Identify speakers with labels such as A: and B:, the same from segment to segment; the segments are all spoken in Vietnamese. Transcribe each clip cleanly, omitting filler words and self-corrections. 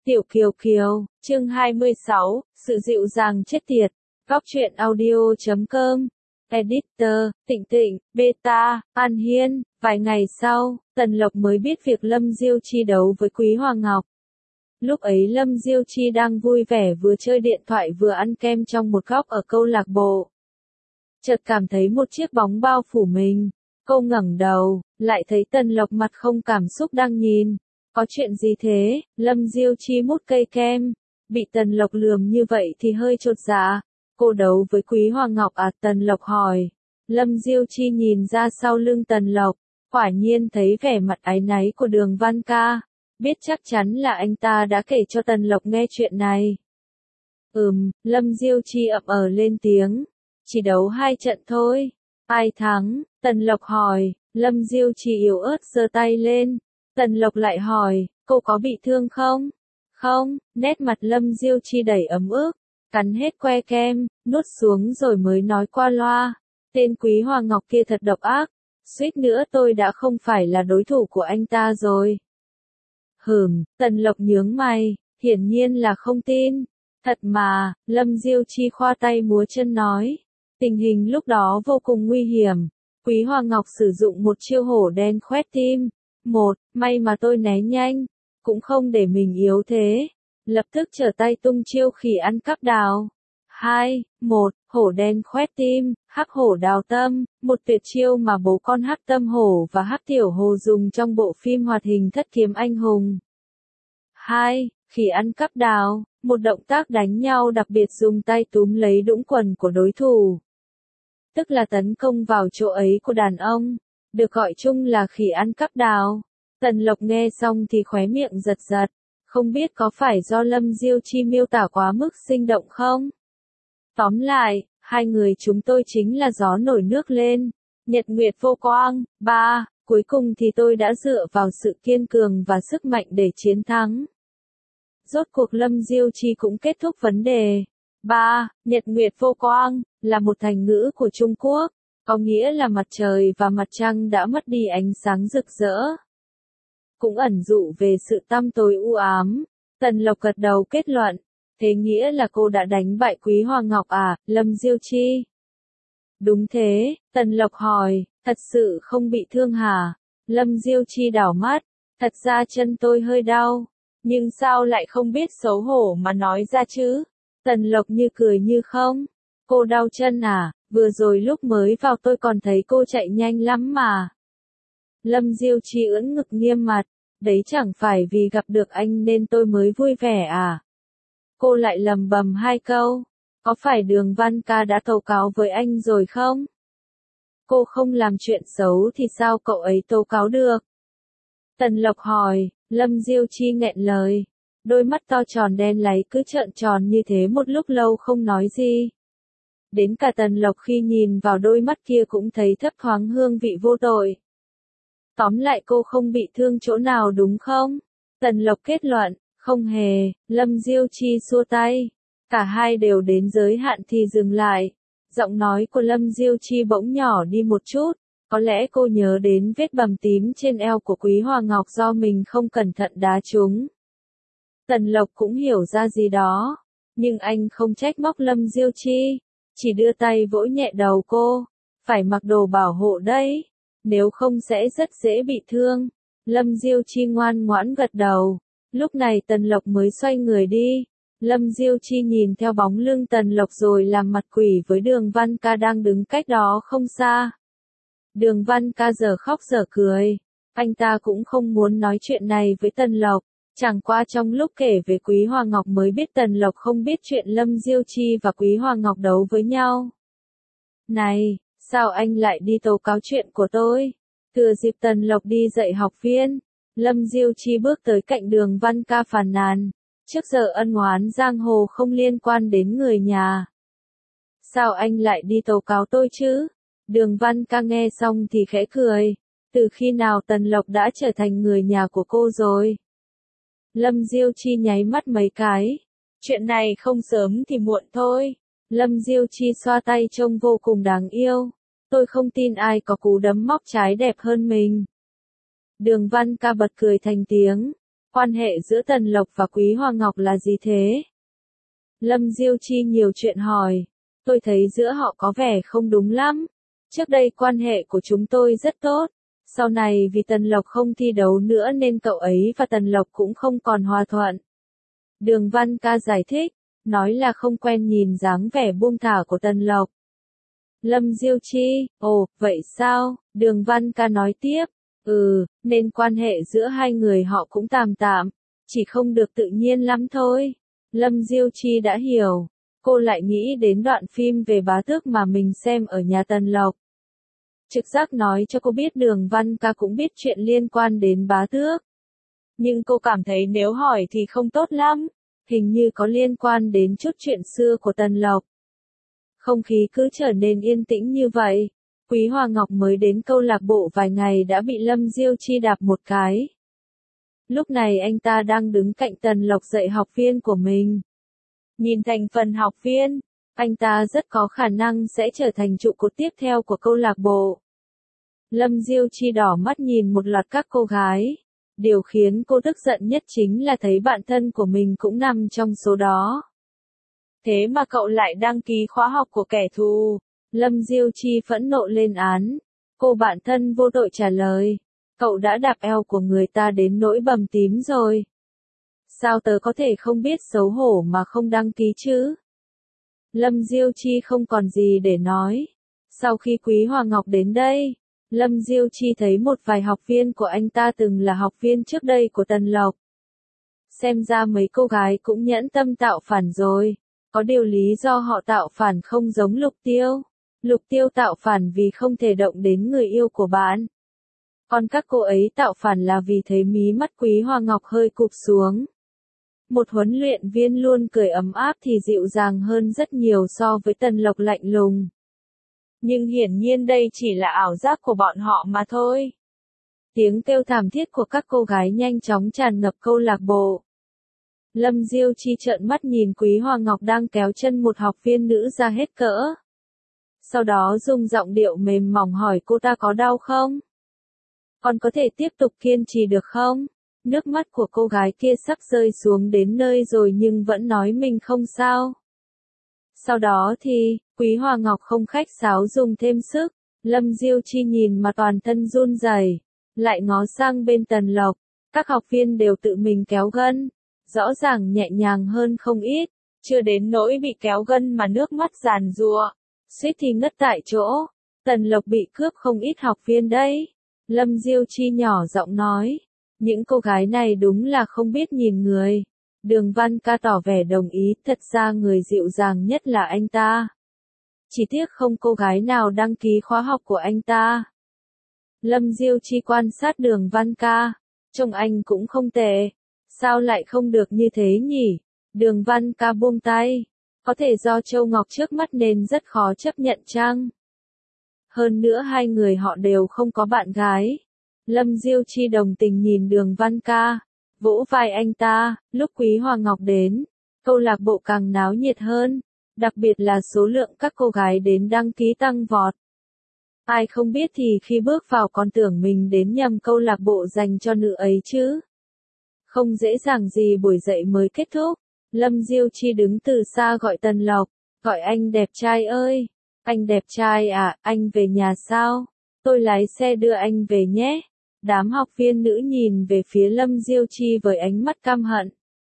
A: Tiểu Kiều Kiều, chương 26, sự dịu dàng chết tiệt. Góc truyện audio.com. Editor, Tịnh Tịnh, Beta, An Hiên. Vài ngày sau, Tần Lộc mới biết việc Lâm Diêu Chi đấu với Quý Hoa Ngọc. Lúc ấy Lâm Diêu Chi đang vui vẻ vừa chơi điện thoại vừa ăn kem trong một góc ở câu lạc bộ. Chợt cảm thấy một chiếc bóng bao phủ mình. Cô ngẩng đầu, lại thấy Tần Lộc mặt không cảm xúc đang nhìn. Có chuyện gì thế? Lâm Diêu Chi mút cây kem. Bị Tần Lộc lườm như vậy thì hơi chột dạ. Cô đấu với Quý Hoa Ngọc à? Tần Lộc hỏi. Lâm Diêu Chi nhìn ra sau lưng Tần Lộc. Quả nhiên thấy vẻ mặt áy náy của Đường Văn Ca. Biết chắc chắn là anh ta đã kể cho Tần Lộc nghe chuyện này. Lâm Diêu Chi ậm lên tiếng. Chỉ đấu 2 trận thôi. Ai thắng? Tần Lộc hỏi. Lâm Diêu Chi yếu ớt giơ tay lên. Tần Lộc lại hỏi, cô có bị thương không? Không, nét mặt Lâm Diêu Chi đầy ấm ức, cắn hết que kem, nuốt xuống rồi mới nói qua loa. Tên Quý Hoa Ngọc kia thật độc ác, suýt nữa tôi đã không phải là đối thủ của anh ta rồi. Tần Lộc nhướng mày, hiển nhiên là không tin. Thật mà, Lâm Diêu Chi khoa tay múa chân nói. Tình hình lúc đó vô cùng nguy hiểm. Quý Hoa Ngọc sử dụng một chiêu hổ đen khoét tim. May mà tôi né nhanh, cũng không để mình yếu thế. Lập tức trở tay tung chiêu khỉ ăn cắp đào. 2, 1, hổ đen khoét tim, hắc hổ đào tâm, một tuyệt chiêu mà bố con Hắc Tâm Hổ và Hắc Tiểu Hồ dùng trong bộ phim hoạt hình Thất Kiếm Anh Hùng. 2, khỉ ăn cắp đào, một động tác đánh nhau đặc biệt dùng tay túm lấy đũng quần của đối thủ. Tức là tấn công vào chỗ ấy của đàn ông. Được gọi chung là khỉ ăn cắp đào. Tần Lộc nghe xong thì khóe miệng giật giật. Không biết có phải do Lâm Diêu Chi miêu tả quá mức sinh động không? Tóm lại, hai người chúng tôi chính là gió nổi nước lên. Nhật nguyệt vô quang. Cuối cùng thì tôi đã dựa vào sự kiên cường và sức mạnh để chiến thắng. Rốt cuộc Lâm Diêu Chi cũng kết thúc vấn đề. Nhật nguyệt vô quang là một thành ngữ của Trung Quốc. Có nghĩa là mặt trời và mặt trăng đã mất đi ánh sáng rực rỡ. Cũng ẩn dụ về sự tăm tối u ám. Tần Lộc gật đầu kết luận. Thế nghĩa là cô đã đánh bại Quý Hoa Ngọc à, Lâm Diêu Chi? Đúng thế, Tần Lộc hỏi, thật sự không bị thương hả? Lâm Diêu Chi đảo mắt, thật ra chân tôi hơi đau. Nhưng sao lại không biết xấu hổ mà nói ra chứ? Tần Lộc như cười như không. Cô đau chân à? Vừa rồi lúc mới vào tôi còn thấy cô chạy nhanh lắm mà. Lâm Diêu Chi ưỡn ngực nghiêm mặt, đấy chẳng phải vì gặp được anh nên tôi mới vui vẻ à? Cô lại lầm bầm 2 câu, có phải Đường Văn Ca đã tố cáo với anh rồi không? Cô không làm chuyện xấu thì sao cậu ấy tố cáo được? Tần Lộc hỏi, Lâm Diêu Chi nghẹn lời, đôi mắt to tròn đen láy cứ trợn tròn như thế một lúc lâu không nói gì. Đến cả Tần Lộc khi nhìn vào đôi mắt kia cũng thấy thấp thoáng hương vị vô tội. Tóm lại cô không bị thương chỗ nào đúng không? Tần Lộc kết luận, không hề. Lâm Diêu Chi xua tay. Cả hai đều đến giới hạn thì dừng lại. Giọng nói của Lâm Diêu Chi bỗng nhỏ đi một chút. Có lẽ cô nhớ đến vết bầm tím trên eo của Quý Hoa Ngọc do mình không cẩn thận đá trúng. Tần Lộc cũng hiểu ra gì đó. Nhưng anh không trách móc Lâm Diêu Chi. Chỉ đưa tay vỗ nhẹ đầu cô. Phải mặc đồ bảo hộ đấy. Nếu không sẽ rất dễ bị thương. Lâm Diêu Chi ngoan ngoãn gật đầu. Lúc này Tần Lộc mới xoay người đi. Lâm Diêu Chi nhìn theo bóng lưng Tần Lộc rồi làm mặt quỷ với Đường Văn Ca đang đứng cách đó không xa. Đường Văn Ca giờ khóc giờ cười. Anh ta cũng không muốn nói chuyện này với Tần Lộc. Chẳng qua trong lúc kể về Quý Hoa Ngọc mới biết Tần Lộc không biết chuyện Lâm Diêu Chi và Quý Hoa Ngọc đấu với nhau. Này, sao anh lại đi tố cáo chuyện của tôi? Thừa dịp Tần Lộc đi dạy học viên, Lâm Diêu Chi bước tới cạnh Đường Văn Ca phàn nàn. Trước giờ ân oán giang hồ không liên quan đến người nhà. Sao anh lại đi tố cáo tôi chứ? Đường Văn Ca nghe xong thì khẽ cười. Từ khi nào Tần Lộc đã trở thành người nhà của cô rồi? Lâm Diêu Chi nháy mắt mấy cái. Chuyện này không sớm thì muộn thôi. Lâm Diêu Chi xoa tay trông vô cùng đáng yêu. Tôi không tin ai có cú đấm móc trái đẹp hơn mình. Đường Văn Ca bật cười thành tiếng. Quan hệ giữa Tần Lộc và Quý Hoa Ngọc là gì thế? Lâm Diêu Chi nhiều chuyện hỏi. Tôi thấy giữa họ có vẻ không đúng lắm. Trước đây quan hệ của chúng tôi rất tốt. Sau này vì Tần Lộc không thi đấu nữa nên cậu ấy và Tần Lộc cũng không còn hòa thuận. Đường Văn Ca giải thích, nói là không quen nhìn dáng vẻ buông thả của Tần Lộc. Lâm Diêu Chi, ồ, vậy sao? Đường Văn Ca nói tiếp, nên quan hệ giữa hai người họ cũng tạm tạm, chỉ không được tự nhiên lắm thôi. Lâm Diêu Chi đã hiểu, cô lại nghĩ đến đoạn phim về bá tước mà mình xem ở nhà Tần Lộc. Trực giác nói cho cô biết Đường Văn Ca cũng biết chuyện liên quan đến bá tước. Nhưng cô cảm thấy nếu hỏi thì không tốt lắm, hình như có liên quan đến chút chuyện xưa của Tần Lộc. Không khí cứ trở nên yên tĩnh như vậy. Quý Hoa Ngọc mới đến câu lạc bộ vài ngày đã bị Lâm Diêu Chi đạp một cái. Lúc này anh ta đang đứng cạnh Tần Lộc dạy học viên của mình. Nhìn thành phần học viên, anh ta rất có khả năng sẽ trở thành trụ cột tiếp theo của câu lạc bộ. Lâm Diêu Chi đỏ mắt nhìn một loạt các cô gái. Điều khiến cô tức giận nhất chính là thấy bạn thân của mình cũng nằm trong số đó. Thế mà cậu lại đăng ký khóa học của kẻ thù. Lâm Diêu Chi phẫn nộ lên án. Cô bạn thân vô tội trả lời. Cậu đã đạp eo của người ta đến nỗi bầm tím rồi. Sao tớ có thể không biết xấu hổ mà không đăng ký chứ? Lâm Diêu Chi không còn gì để nói. Sau khi Quý Hoa Ngọc đến đây, Lâm Diêu Chi thấy một vài học viên của anh ta từng là học viên trước đây của Tần Lộc. Xem ra mấy cô gái cũng nhẫn tâm tạo phản rồi. Có điều lý do họ tạo phản không giống Lục Tiêu. Lục Tiêu tạo phản vì không thể động đến người yêu của bạn. Còn các cô ấy tạo phản là vì thấy mí mắt Quý Hoa Ngọc hơi cụp xuống. Một huấn luyện viên luôn cười ấm áp thì dịu dàng hơn rất nhiều so với Tần Lộc lạnh lùng. Nhưng hiển nhiên đây chỉ là ảo giác của bọn họ mà thôi. Tiếng kêu thảm thiết của các cô gái nhanh chóng tràn ngập câu lạc bộ. Lâm Diêu Chi trợn mắt nhìn Quý Hoa Ngọc đang kéo chân một học viên nữ ra hết cỡ. Sau đó dùng giọng điệu mềm mỏng hỏi cô ta có đau không? Còn có thể tiếp tục kiên trì được không? Nước mắt của cô gái kia sắp rơi xuống đến nơi rồi nhưng vẫn nói mình không sao. Sau đó thì, Quý Hoa Ngọc không khách sáo dùng thêm sức. Lâm Diêu Chi nhìn mà toàn thân run rẩy, lại ngó sang bên Tần Lộc. Các học viên đều tự mình kéo gân. Rõ ràng nhẹ nhàng hơn không ít, chưa đến nỗi bị kéo gân mà nước mắt giàn giụa, suýt thì ngất tại chỗ. Tần Lộc bị cướp không ít học viên đấy. Lâm Diêu Chi nhỏ giọng nói, những cô gái này đúng là không biết nhìn người. Đường Văn Ca tỏ vẻ đồng ý, thật ra người dịu dàng nhất là anh ta. Chỉ tiếc không cô gái nào đăng ký khóa học của anh ta. Lâm Diêu Chi quan sát Đường Văn Ca, trông anh cũng không tệ. Sao lại không được như thế nhỉ? Đường Văn Ca buông tay. Có thể do Châu Ngọc trước mắt nên rất khó chấp nhận chăng? Hơn nữa hai người họ đều không có bạn gái. Lâm Diêu Chi đồng tình nhìn Đường Văn Ca, vỗ vai anh ta. Lúc Quý Hoa Ngọc đến, câu lạc bộ càng náo nhiệt hơn, đặc biệt là số lượng các cô gái đến đăng ký tăng vọt. Ai không biết thì khi bước vào còn tưởng mình đến nhầm câu lạc bộ dành cho nữ ấy chứ. Không dễ dàng gì buổi dậy mới kết thúc. Lâm Diêu Chi đứng từ xa gọi Tần Lộc, gọi anh đẹp trai ơi. Anh đẹp trai à, anh về nhà sao? Tôi lái xe đưa anh về nhé. Đám học viên nữ nhìn về phía Lâm Diêu Chi với ánh mắt căm hận.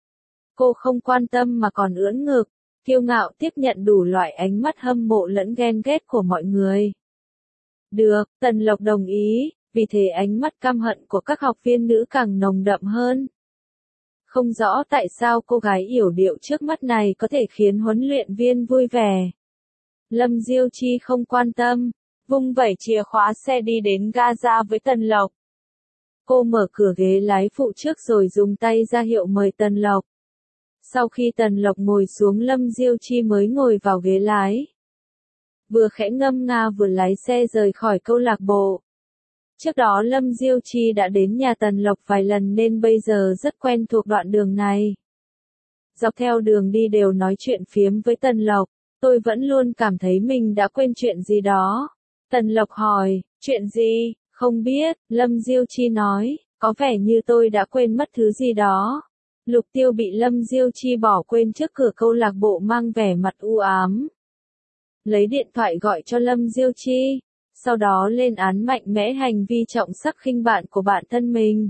A: Cô không quan tâm mà còn ưỡn ngực, kiêu ngạo tiếp nhận đủ loại ánh mắt hâm mộ lẫn ghen ghét của mọi người. Được, Tần Lộc đồng ý, vì thế ánh mắt căm hận của các học viên nữ càng nồng đậm hơn. Không rõ tại sao cô gái yểu điệu trước mắt này có thể khiến huấn luyện viên vui vẻ. Lâm Diêu Chi không quan tâm, vung vẩy chìa khóa xe đi đến Gaza với Tần Lộc. Cô mở cửa ghế lái phụ trước rồi dùng tay ra hiệu mời Tần Lộc. Sau khi Tần Lộc ngồi xuống Lâm Diêu Chi mới ngồi vào ghế lái. Vừa khẽ ngâm nga vừa lái xe rời khỏi câu lạc bộ. Trước đó Lâm Diêu Chi đã đến nhà Tần Lộc vài lần nên bây giờ rất quen thuộc đoạn đường này. Dọc theo đường đi đều nói chuyện phiếm với Tần Lộc, tôi vẫn luôn cảm thấy mình đã quên chuyện gì đó. Tần Lộc hỏi, chuyện gì, không biết, Lâm Diêu Chi nói, Có vẻ như tôi đã quên mất thứ gì đó. Lục Tiêu bị Lâm Diêu Chi bỏ quên trước cửa câu lạc bộ mang vẻ mặt u ám. Lấy điện thoại gọi cho Lâm Diêu Chi, sau đó lên án mạnh mẽ hành vi trọng sắc khinh bạn của bản thân mình.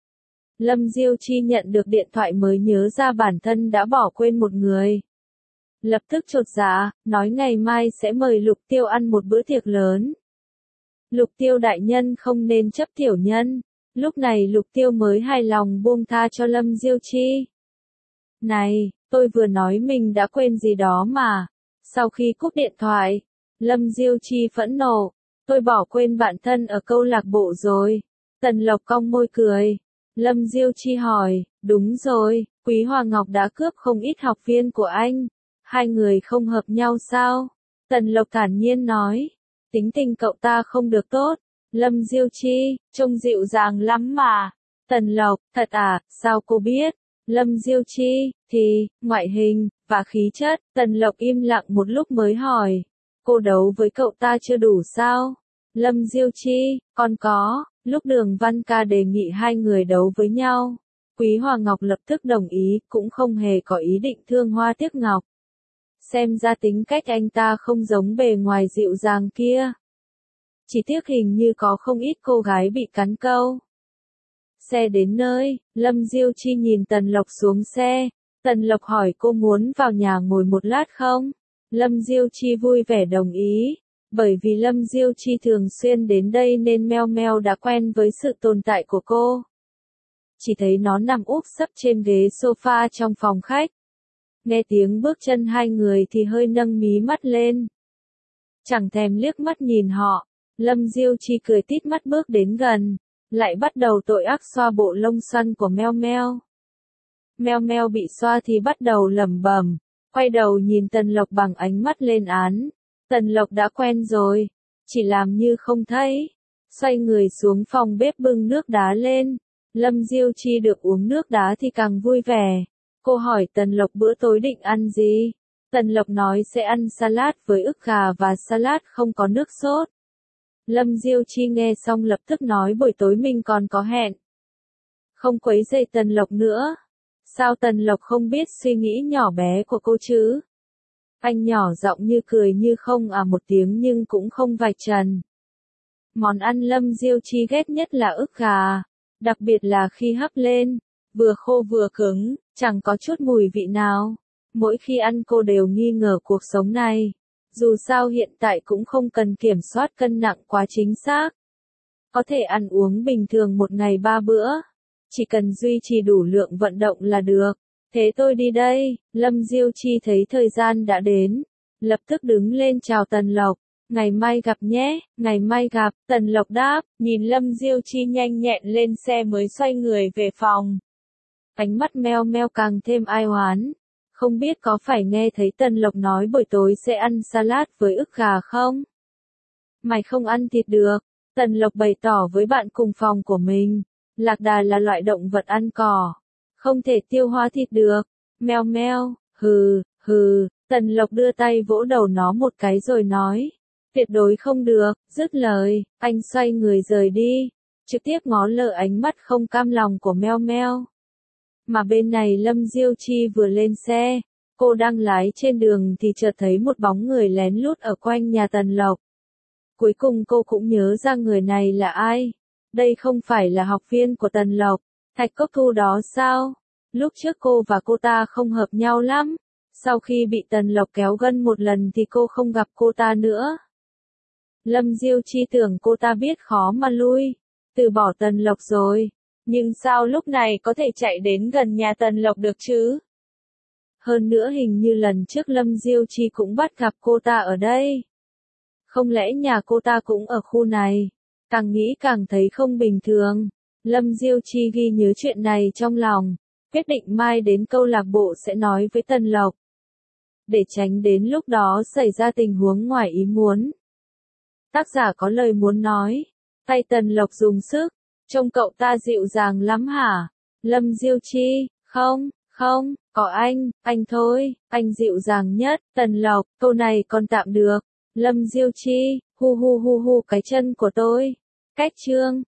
A: Lâm Diêu Chi nhận được điện thoại mới nhớ ra bản thân đã bỏ quên một người. Lập tức chột dạ, nói ngày mai sẽ mời Lục Tiêu ăn một bữa tiệc lớn. Lục Tiêu đại nhân không nên chấp tiểu nhân. Lúc này Lục Tiêu mới hài lòng buông tha cho Lâm Diêu Chi. Này, tôi vừa nói mình đã quên gì đó mà. Sau khi cúp điện thoại, Lâm Diêu Chi phẫn nộ. Tôi bỏ quên bạn thân ở câu lạc bộ rồi. Tần Lộc cong môi cười. Lâm Diêu Chi hỏi, đúng rồi, Quý Hòa Ngọc đã cướp không ít học viên của anh. Hai người không hợp nhau sao? Tần Lộc thản nhiên nói. Tính tình cậu ta không được tốt. Lâm Diêu Chi, trông dịu dàng lắm mà. Tần Lộc, thật à, sao cô biết? Lâm Diêu Chi, thì, ngoại hình, và khí chất. Tần Lộc im lặng một lúc mới hỏi. Cô đấu với cậu ta chưa đủ sao? Lâm Diêu Chi, còn có. Lúc Đường Văn Ca đề nghị hai người đấu với nhau. Quý Hòa Ngọc lập tức đồng ý, cũng không hề có ý định thương Hoa Tiếc Ngọc. Xem ra tính cách anh ta không giống bề ngoài dịu dàng kia. Chỉ tiếc hình như có không ít cô gái bị cắn câu. Xe đến nơi, Lâm Diêu Chi nhìn Tần Lộc xuống xe. Tần Lộc hỏi cô muốn vào nhà ngồi một lát không? Lâm Diêu Chi vui vẻ đồng ý. Bởi vì Lâm Diêu Chi thường xuyên đến đây nên Meo Meo đã quen với sự tồn tại của cô. Chỉ thấy nó nằm úp sấp trên ghế sofa trong phòng khách. Nghe tiếng bước chân hai người thì hơi nâng mí mắt lên. Chẳng thèm liếc mắt nhìn họ. Lâm Diêu Chi cười tít mắt bước đến gần, lại bắt đầu tội ác xoa bộ lông xoăn của Meo Meo. Meo Meo bị xoa thì bắt đầu lẩm bẩm, quay đầu nhìn Tần Lộc bằng ánh mắt lên án. Tần Lộc đã quen rồi, chỉ làm như không thấy. Xoay người xuống phòng bếp bưng nước đá lên. Lâm Diêu Chi được uống nước đá thì càng vui vẻ. Cô hỏi Tần Lộc bữa tối định ăn gì? Tần Lộc nói sẽ ăn salad với ức gà và salad không có nước sốt. Lâm Diêu Chi nghe xong lập tức nói buổi tối mình còn có hẹn. Không quấy rầy Tần Lộc nữa. Sao Tần Lộc không biết suy nghĩ nhỏ bé của cô chứ? Anh nhỏ giọng như cười như không à một tiếng nhưng cũng không vạch trần. Món ăn Lâm Diêu Chi ghét nhất là ức gà. Đặc biệt là khi hấp lên, vừa khô vừa cứng, chẳng có chút mùi vị nào. Mỗi khi ăn cô đều nghi ngờ cuộc sống này. Dù sao hiện tại cũng không cần kiểm soát cân nặng quá chính xác. Có thể ăn uống bình thường một ngày 3 bữa. Chỉ cần duy trì đủ lượng vận động là được. Thế tôi đi đây. Lâm Diêu Chi thấy thời gian đã đến. Lập tức đứng lên chào Tần Lộc. Ngày mai gặp nhé, ngày mai gặp. Tần Lộc đáp, nhìn Lâm Diêu Chi nhanh nhẹn lên xe mới xoay người về phòng. Ánh mắt Meo Meo càng thêm ai oán. Không biết có phải nghe thấy Tần Lộc nói buổi tối sẽ ăn salad với ức gà không? Mày không ăn thịt được. Tần Lộc bày tỏ với bạn cùng phòng của mình. Lạc đà là loại động vật ăn cỏ. Không thể tiêu hóa thịt được. Meo Meo, hừ, hừ. Tần Lộc đưa tay vỗ đầu nó một cái rồi nói. Tuyệt đối không được. Dứt lời, anh xoay người rời đi. Trực tiếp ngó lơ ánh mắt không cam lòng của Meo Meo. Mà bên này Lâm Diêu Chi vừa lên xe, cô đang lái trên đường thì chợt thấy một bóng người lén lút ở quanh nhà Tần Lộc. Cuối cùng cô cũng nhớ ra người này là ai. Đây không phải là học viên của Tần Lộc, Thạch Cốc Thu đó sao? Lúc trước cô và cô ta không hợp nhau lắm. Sau khi bị Tần Lộc kéo gân một lần thì cô không gặp cô ta nữa. Lâm Diêu Chi tưởng cô ta biết khó mà lui, từ bỏ Tần Lộc rồi. Nhưng sao lúc này có thể chạy đến gần nhà Tần Lộc được chứ? Hơn nữa hình như lần trước Lâm Diêu Chi cũng bắt gặp cô ta ở đây. Không lẽ nhà cô ta cũng ở khu này? Càng nghĩ càng thấy không bình thường. Lâm Diêu Chi ghi nhớ chuyện này trong lòng. Quyết định mai đến câu lạc bộ sẽ nói với Tần Lộc. Để tránh đến lúc đó xảy ra tình huống ngoài ý muốn. Tác giả có lời muốn nói. Tay Tần Lộc dùng sức. Trông cậu ta dịu dàng lắm hả? Lâm Diêu Chi, không, có anh thôi, anh dịu dàng nhất. Tần Lộc, câu này còn tạm được. Lâm Diêu Chi, hu hu hu hu cái chân của tôi. Cách chương.